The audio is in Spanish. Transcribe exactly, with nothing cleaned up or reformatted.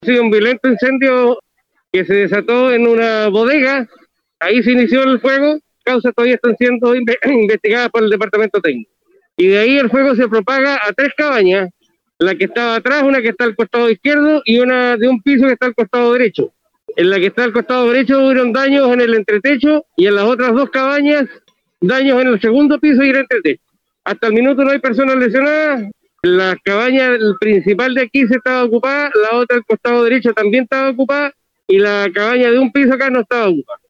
Ha sido un violento incendio que se desató en una bodega, ahí se inició el fuego, causas todavía están siendo investigadas por el departamento técnico. Y de ahí el fuego se propaga a tres cabañas, la que estaba atrás, una que está al costado izquierdo y una de un piso que está al costado derecho. En la que está al costado derecho hubieron daños en el entretecho y en las otras dos cabañas daños en el segundo piso y el entretecho. Hasta el minuto no hay personas lesionadas. La cabaña principal de aquí se estaba ocupada, la otra al costado derecho también estaba ocupada y la cabaña de un piso acá no estaba ocupada.